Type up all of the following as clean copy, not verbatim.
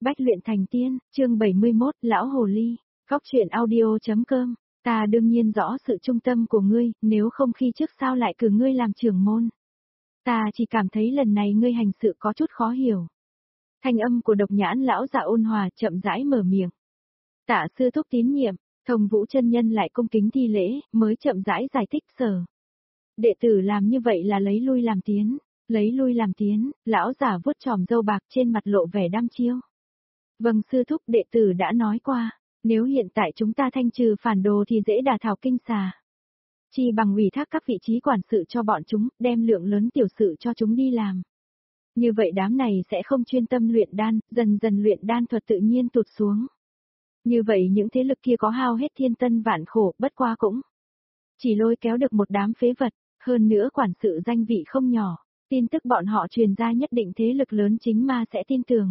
Bách luyện thành tiên, chương 71, Lão Hồ Ly, góc truyện audio.com. Ta đương nhiên rõ sự trung tâm của ngươi, nếu không khi trước sao lại cử ngươi làm trưởng môn. Ta chỉ cảm thấy lần này ngươi hành sự có chút khó hiểu. Thanh âm của Độc Nhãn lão già ôn hòa chậm rãi mở miệng. Tạ sư thúc tín nhiệm, Thông Vũ chân nhân lại cung kính thi lễ, mới chậm rãi giải thích sở. Đệ tử làm như vậy là lấy lui làm tiến. Lấy lui làm tiến, lão giả vuốt chòm râu bạc trên mặt lộ vẻ đăm chiêu. Vâng sư thúc, đệ tử đã nói qua, nếu hiện tại chúng ta thanh trừ phản đồ thì dễ đả thảo kinh xà. Chi bằng ủy thác các vị trí quản sự cho bọn chúng, đem lượng lớn tiểu sự cho chúng đi làm. Như vậy đám này sẽ không chuyên tâm luyện đan, dần dần luyện đan thuật tự nhiên tụt xuống. Như vậy những thế lực kia có hao hết thiên tân vạn khổ, bất qua cũng chỉ lôi kéo được một đám phế vật, hơn nữa quản sự danh vị không nhỏ. Tin tức bọn họ truyền ra nhất định thế lực lớn chính ma sẽ tin tưởng.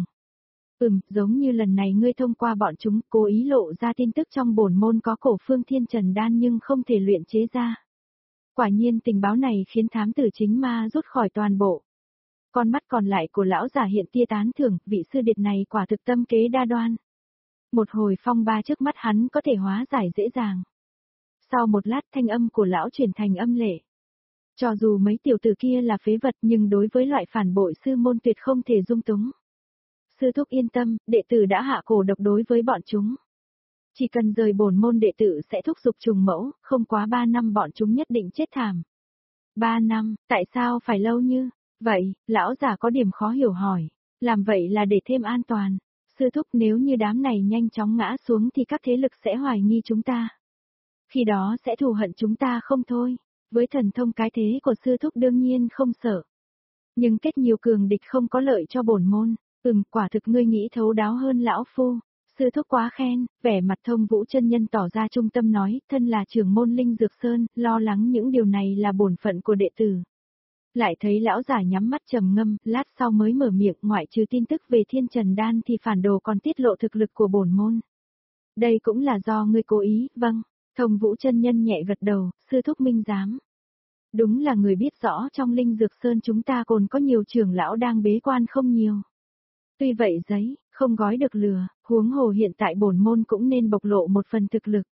Giống như lần này ngươi thông qua bọn chúng cố ý lộ ra tin tức trong bổn môn có cổ phương thiên trần đan nhưng không thể luyện chế ra. Quả nhiên tình báo này khiến thám tử chính ma rút khỏi toàn bộ. Con mắt còn lại của lão giả hiện tia tán thưởng, vị sư điệt này quả thực tâm kế đa đoan. Một hồi phong ba trước mắt hắn có thể hóa giải dễ dàng. Sau một lát thanh âm của lão chuyển thành âm lệ. Cho dù mấy tiểu tử kia là phế vật nhưng đối với loại phản bội sư môn tuyệt không thể dung túng. Sư thúc yên tâm, đệ tử đã hạ cổ độc đối với bọn chúng. Chỉ cần rời bổn môn đệ tử sẽ thúc giục trùng mẫu, không quá 3 năm bọn chúng nhất định chết thảm. 3 năm, tại sao phải lâu như vậy? Lão già có điểm khó hiểu hỏi. Làm vậy là để thêm an toàn. Sư thúc nếu như đám này nhanh chóng ngã xuống thì các thế lực sẽ hoài nghi chúng ta. Khi đó sẽ thù hận chúng ta không thôi. Với thần thông cái thế của sư thúc đương nhiên không sợ. Nhưng kết nhiều cường địch không có lợi cho bổn môn. Quả thực ngươi nghĩ thấu đáo hơn lão phu. Sư thúc quá khen, vẻ mặt Thông Vũ chân nhân tỏ ra trung tâm nói, thân là trưởng môn Linh Dược Sơn, lo lắng những điều này là bổn phận của đệ tử. Lại thấy lão giả nhắm mắt trầm ngâm, lát sau mới mở miệng, ngoại trừ tin tức về thiên trần đan thì phản đồ còn tiết lộ thực lực của bổn môn. Đây cũng là do ngươi cố ý, vâng. Thông Vũ chân nhân nhẹ gật đầu, sư thúc minh giám. Đúng là người biết rõ trong Linh Dược Sơn chúng ta còn có nhiều trưởng lão đang bế quan không nhiều. Tuy vậy giấy, không gói được lừa, huống hồ hiện tại bổn môn cũng nên bộc lộ một phần thực lực.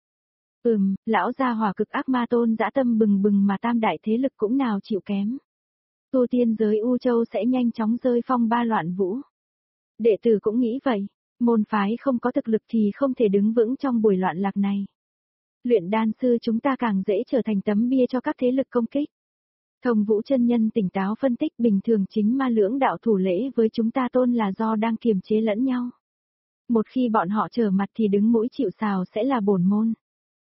Lão gia hỏa cực ác ma tôn dã tâm bừng bừng mà tam đại thế lực cũng nào chịu kém. Tu tiên giới U Châu sẽ nhanh chóng rơi phong ba loạn vũ. Đệ tử cũng nghĩ vậy, môn phái không có thực lực thì không thể đứng vững trong buổi loạn lạc này. Luyện đan sư chúng ta càng dễ trở thành tấm bia cho các thế lực công kích. Thông Vũ chân nhân tỉnh táo phân tích bình thường chính ma lưỡng đạo thủ lễ với chúng ta tôn là do đang kiềm chế lẫn nhau. Một khi bọn họ trở mặt thì đứng mũi chịu sào sẽ là bổn môn.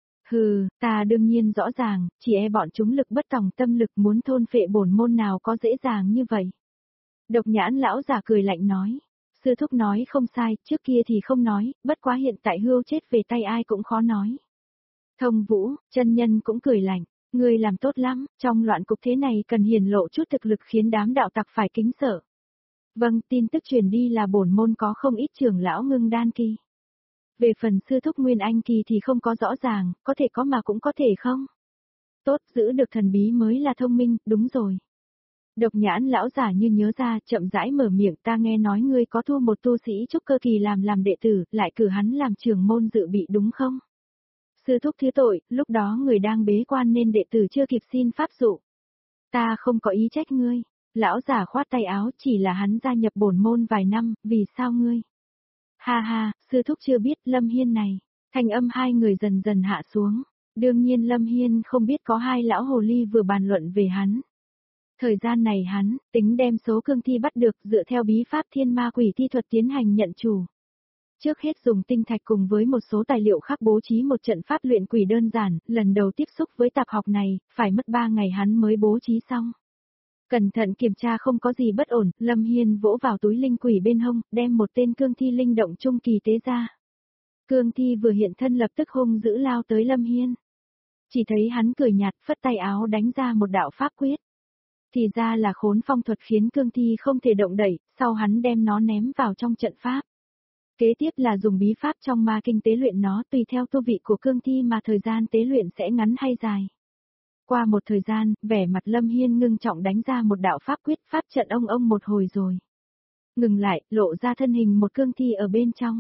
Ta đương nhiên rõ ràng, chỉ e bọn chúng lực bất tòng tâm lực muốn thôn phệ bổn môn nào có dễ dàng như vậy. Độc Nhãn lão giả cười lạnh nói. Sư thúc nói không sai, trước kia thì không nói, bất quá hiện tại hươu chết về tay ai cũng khó nói. Thông Vũ, chân nhân cũng cười lạnh. Ngươi làm tốt lắm, trong loạn cục thế này cần hiển lộ chút thực lực khiến đám đạo tặc phải kính sợ. Vâng, tin tức truyền đi là bổn môn có không ít trưởng lão ngưng đan kỳ. Về phần sư thúc Nguyên Anh kỳ thì không có rõ ràng, có thể có mà cũng có thể không. Tốt, giữ được thần bí mới là thông minh, đúng rồi. Độc Nhãn lão giả như nhớ ra, chậm rãi mở miệng, ta nghe nói ngươi có thu một tu sĩ trúc cơ kỳ làm đệ tử, lại cử hắn làm trưởng môn dự bị đúng không? Sư thúc thứ tội, lúc đó người đang bế quan nên đệ tử chưa kịp xin pháp dụ. Ta không có ý trách ngươi. Lão giả khoát tay áo, chỉ là hắn gia nhập bổn môn vài năm, vì sao ngươi? Ha, sư thúc chưa biết Lâm Hiên này. Thanh âm hai người dần dần hạ xuống. Đương nhiên Lâm Hiên không biết có hai lão hồ ly vừa bàn luận về hắn. Thời gian này hắn, tính đem số cương thi bắt được dựa theo bí pháp thiên ma quỷ thi thuật tiến hành nhận chủ. Trước hết dùng tinh thạch cùng với một số tài liệu khác bố trí một trận pháp luyện quỷ đơn giản, lần đầu tiếp xúc với tạp học này, phải mất 3 ngày hắn mới bố trí xong. Cẩn thận kiểm tra không có gì bất ổn, Lâm Hiên vỗ vào túi linh quỷ bên hông, đem một tên cương thi linh động trung kỳ tế ra. Cương thi vừa hiện thân lập tức hung dữ lao tới Lâm Hiên. Chỉ thấy hắn cười nhạt phất tay áo đánh ra một đạo pháp quyết. Thì ra là khốn phong thuật khiến cương thi không thể động đẩy, sau hắn đem nó ném vào trong trận pháp. Kế tiếp là dùng bí pháp trong ma kinh tế luyện nó tùy theo tu vị của cương thi mà thời gian tế luyện sẽ ngắn hay dài. Qua một thời gian, vẻ mặt Lâm Hiên ngưng trọng đánh ra một đạo pháp quyết pháp trận ông một hồi rồi. Ngừng lại, lộ ra thân hình một cương thi ở bên trong.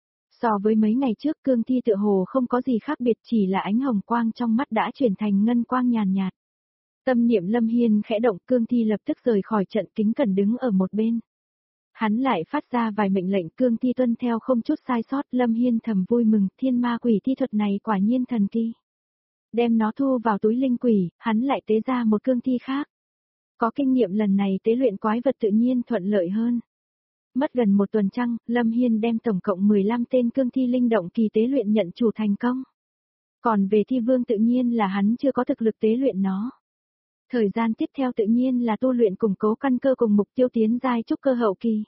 So với mấy ngày trước cương thi tựa hồ không có gì khác biệt, chỉ là ánh hồng quang trong mắt đã chuyển thành ngân quang nhàn nhạt. Tâm niệm Lâm Hiên khẽ động, cương thi lập tức rời khỏi trận, kính cẩn đứng ở một bên. Hắn lại phát ra vài mệnh lệnh, cương thi tuân theo không chút sai sót. Lâm Hiên thầm vui mừng, thiên ma quỷ thi thuật này quả nhiên thần kỳ. Đem nó thu vào túi linh quỷ, hắn lại tế ra một cương thi khác. Có kinh nghiệm lần này tế luyện quái vật tự nhiên thuận lợi hơn. Mất gần một tuần trăng, Lâm Hiên đem tổng cộng 15 tên cương thi linh động kỳ tế luyện nhận chủ thành công. Còn về thi vương tự nhiên là hắn chưa có thực lực tế luyện nó. Thời gian tiếp theo tự nhiên là tu luyện củng cố căn cơ cùng mục tiêu tiến giai trúc cơ hậu kỳ.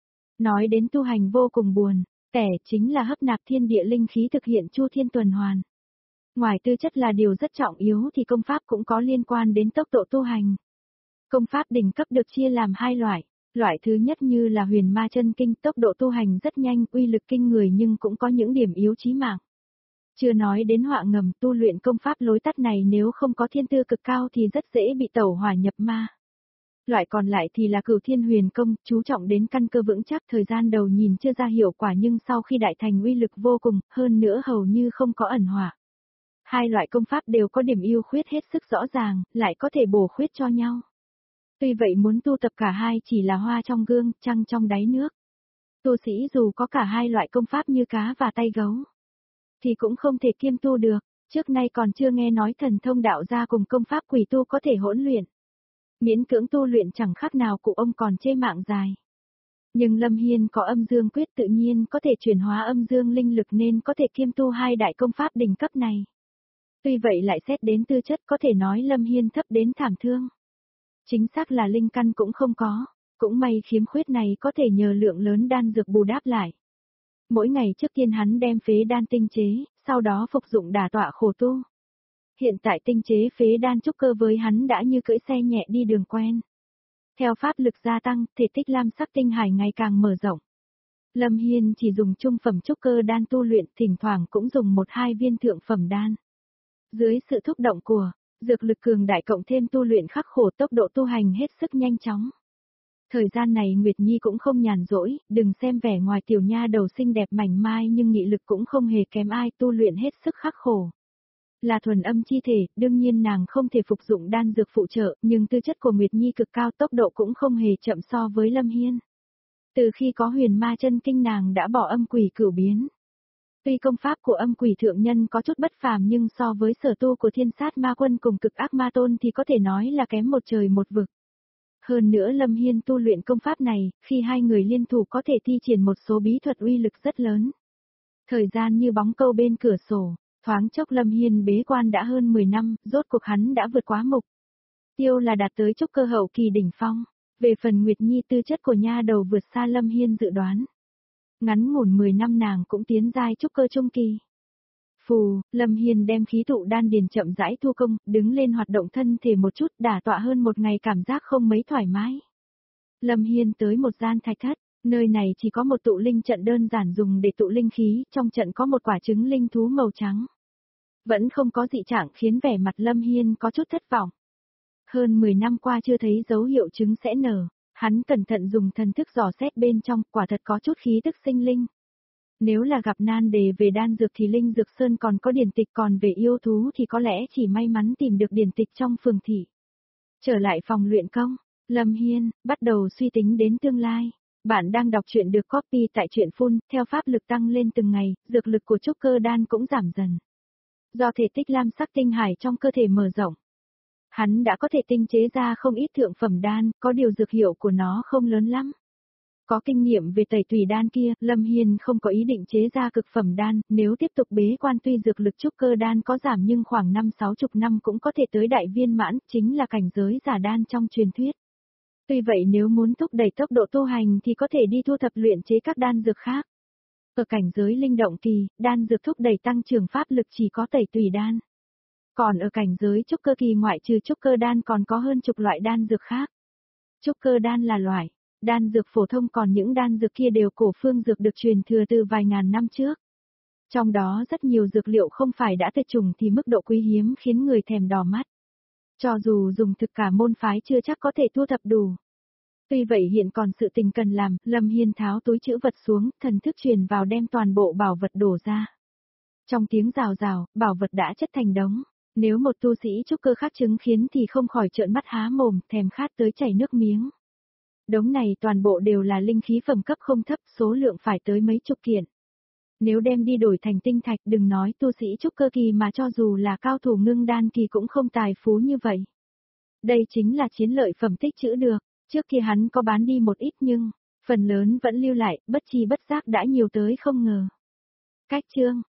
Nói đến tu hành vô cùng buồn, tẻ chính là hấp nạp thiên địa linh khí thực hiện chu thiên tuần hoàn. Ngoài tư chất là điều rất trọng yếu thì công pháp cũng có liên quan đến tốc độ tu hành. Công pháp đỉnh cấp được chia làm hai loại. Loại thứ nhất như là huyền ma chân kinh, tốc độ tu hành rất nhanh, uy lực kinh người nhưng cũng có những điểm yếu chí mạng. Chưa nói đến họa ngầm, tu luyện công pháp lối tắt này nếu không có thiên tư cực cao thì rất dễ bị tẩu hỏa nhập ma. Loại còn lại thì là Cửu Thiên Huyền Công, chú trọng đến căn cơ vững chắc, thời gian đầu nhìn chưa ra hiệu quả nhưng sau khi đại thành uy lực vô cùng, hơn nữa hầu như không có ẩn hỏa. Hai loại công pháp đều có điểm ưu khuyết hết sức rõ ràng, lại có thể bổ khuyết cho nhau. Tuy vậy muốn tu tập cả hai chỉ là hoa trong gương, trăng trong đáy nước. Tu sĩ dù có cả hai loại công pháp như cá và tay gấu, thì cũng không thể kiêm tu được, trước nay còn chưa nghe nói thần thông đạo gia cùng công pháp quỷ tu có thể hỗn luyện. Miễn cưỡng tu luyện chẳng khác nào cụ ông còn chê mạng dài. Nhưng Lâm Hiên có âm dương quyết tự nhiên có thể chuyển hóa âm dương linh lực nên có thể kiêm tu hai đại công pháp đỉnh cấp này. Tuy vậy lại xét đến tư chất có thể nói Lâm Hiên thấp đến thảm thương. Chính xác là linh căn cũng không có, cũng may khiếm khuyết này có thể nhờ lượng lớn đan dược bù đắp lại. Mỗi ngày trước tiên hắn đem phế đan tinh chế, sau đó phục dụng đả tọa khổ tu. Hiện tại tinh chế phế đan trúc cơ với hắn đã như cưỡi xe nhẹ đi đường quen. Theo pháp lực gia tăng, thể tích lam sắc tinh hải ngày càng mở rộng. Lâm Hiên chỉ dùng trung phẩm trúc cơ đan tu luyện, thỉnh thoảng cũng dùng 1-2 viên thượng phẩm đan. Dưới sự thúc động của dược lực cường đại cộng thêm tu luyện khắc khổ, tốc độ tu hành hết sức nhanh chóng. Thời gian này Nguyệt Nhi cũng không nhàn rỗi, đừng xem vẻ ngoài tiểu nha đầu xinh đẹp mảnh mai nhưng nghị lực cũng không hề kém ai, tu luyện hết sức khắc khổ. Là thuần âm chi thể, đương nhiên nàng không thể phục dụng đan dược phụ trợ, nhưng tư chất của Nguyệt Nhi cực cao, tốc độ cũng không hề chậm so với Lâm Hiên. Từ khi có huyền ma chân kinh nàng đã bỏ âm quỷ cửu biến. Tuy công pháp của âm quỷ thượng nhân có chút bất phàm nhưng so với sở tu của thiên sát ma quân cùng cực ác ma tôn thì có thể nói là kém một trời một vực. Hơn nữa Lâm Hiên tu luyện công pháp này, khi hai người liên thủ có thể thi triển một số bí thuật uy lực rất lớn. Thời gian như bóng câu bên cửa sổ, thoáng chốc Lâm Hiên bế quan đã hơn 10 năm, rốt cuộc hắn đã vượt quá mục tiêu là đạt tới trúc cơ hậu kỳ đỉnh phong. Về phần Nguyệt Nhi tư chất của nha đầu vượt xa Lâm Hiên dự đoán. Ngắn ngủn 10 năm nàng cũng tiến giai trúc cơ trung kỳ. Phù, Lâm Hiên đem khí tụ đan điền chậm rãi thu công, đứng lên hoạt động thân thể một chút, đả tọa hơn một ngày cảm giác không mấy thoải mái. Lâm Hiên tới một gian thạch thất, nơi này chỉ có một tụ linh trận đơn giản dùng để tụ linh khí, trong trận có một quả trứng linh thú màu trắng. Vẫn không có dị trạng khiến vẻ mặt Lâm Hiên có chút thất vọng. Hơn 10 năm qua chưa thấy dấu hiệu trứng sẽ nở, hắn cẩn thận dùng thần thức dò xét bên trong, quả thật có chút khí tức sinh linh. Nếu là gặp nan đề về đan dược thì Linh Dược Sơn còn có điển tịch, còn về yêu thú thì có lẽ chỉ may mắn tìm được điển tịch trong phường thị. Trở lại phòng luyện công, Lâm Hiên bắt đầu suy tính đến tương lai. Bạn đang đọc truyện được copy tại truyện Phun, theo pháp lực tăng lên từng ngày, dược lực của trúc cơ đan cũng giảm dần. Do thể tích lam sắc tinh hải trong cơ thể mở rộng, hắn đã có thể tinh chế ra không ít thượng phẩm đan, có điều dược hiệu của nó không lớn lắm. Có kinh nghiệm về tẩy tùy đan kia, Lâm Hiên không có ý định chế ra cực phẩm đan, nếu tiếp tục bế quan tuy dược lực trúc cơ đan có giảm nhưng khoảng 5-60 năm cũng có thể tới đại viên mãn, chính là cảnh giới giả đan trong truyền thuyết. Tuy vậy nếu muốn thúc đẩy tốc độ tu hành thì có thể đi thu thập luyện chế các đan dược khác. Ở cảnh giới linh động kỳ, đan dược thúc đẩy tăng trưởng pháp lực chỉ có tẩy tùy đan. Còn ở cảnh giới trúc cơ kỳ ngoại trừ trúc cơ đan còn có hơn chục loại đan dược khác. Trúc cơ đan là loại đan dược phổ thông, còn những đan dược kia đều cổ phương dược được truyền thừa từ vài ngàn năm trước. Trong đó rất nhiều dược liệu không phải đã tuyệt chủng thì mức độ quý hiếm khiến người thèm đỏ mắt. Cho dù dùng thực cả môn phái chưa chắc có thể thu thập đủ. Tuy vậy hiện còn sự tình cần làm, Lâm Hiên tháo túi trữ vật xuống, thần thức truyền vào đem toàn bộ bảo vật đổ ra. Trong tiếng rào rào, bảo vật đã chất thành đống. Nếu một tu sĩ trúc cơ khác chứng khiến thì không khỏi trợn mắt há mồm, thèm khát tới chảy nước miếng. Đống này toàn bộ đều là linh khí phẩm cấp không thấp, số lượng phải tới mấy chục kiện. Nếu đem đi đổi thành tinh thạch, đừng nói tu sĩ trúc cơ kỳ mà cho dù là cao thủ ngưng đan kỳ cũng không tài phú như vậy. Đây chính là chiến lợi phẩm tích trữ được, trước kia hắn có bán đi một ít nhưng, phần lớn vẫn lưu lại, bất chi bất giác đã nhiều tới không ngờ. Cách chương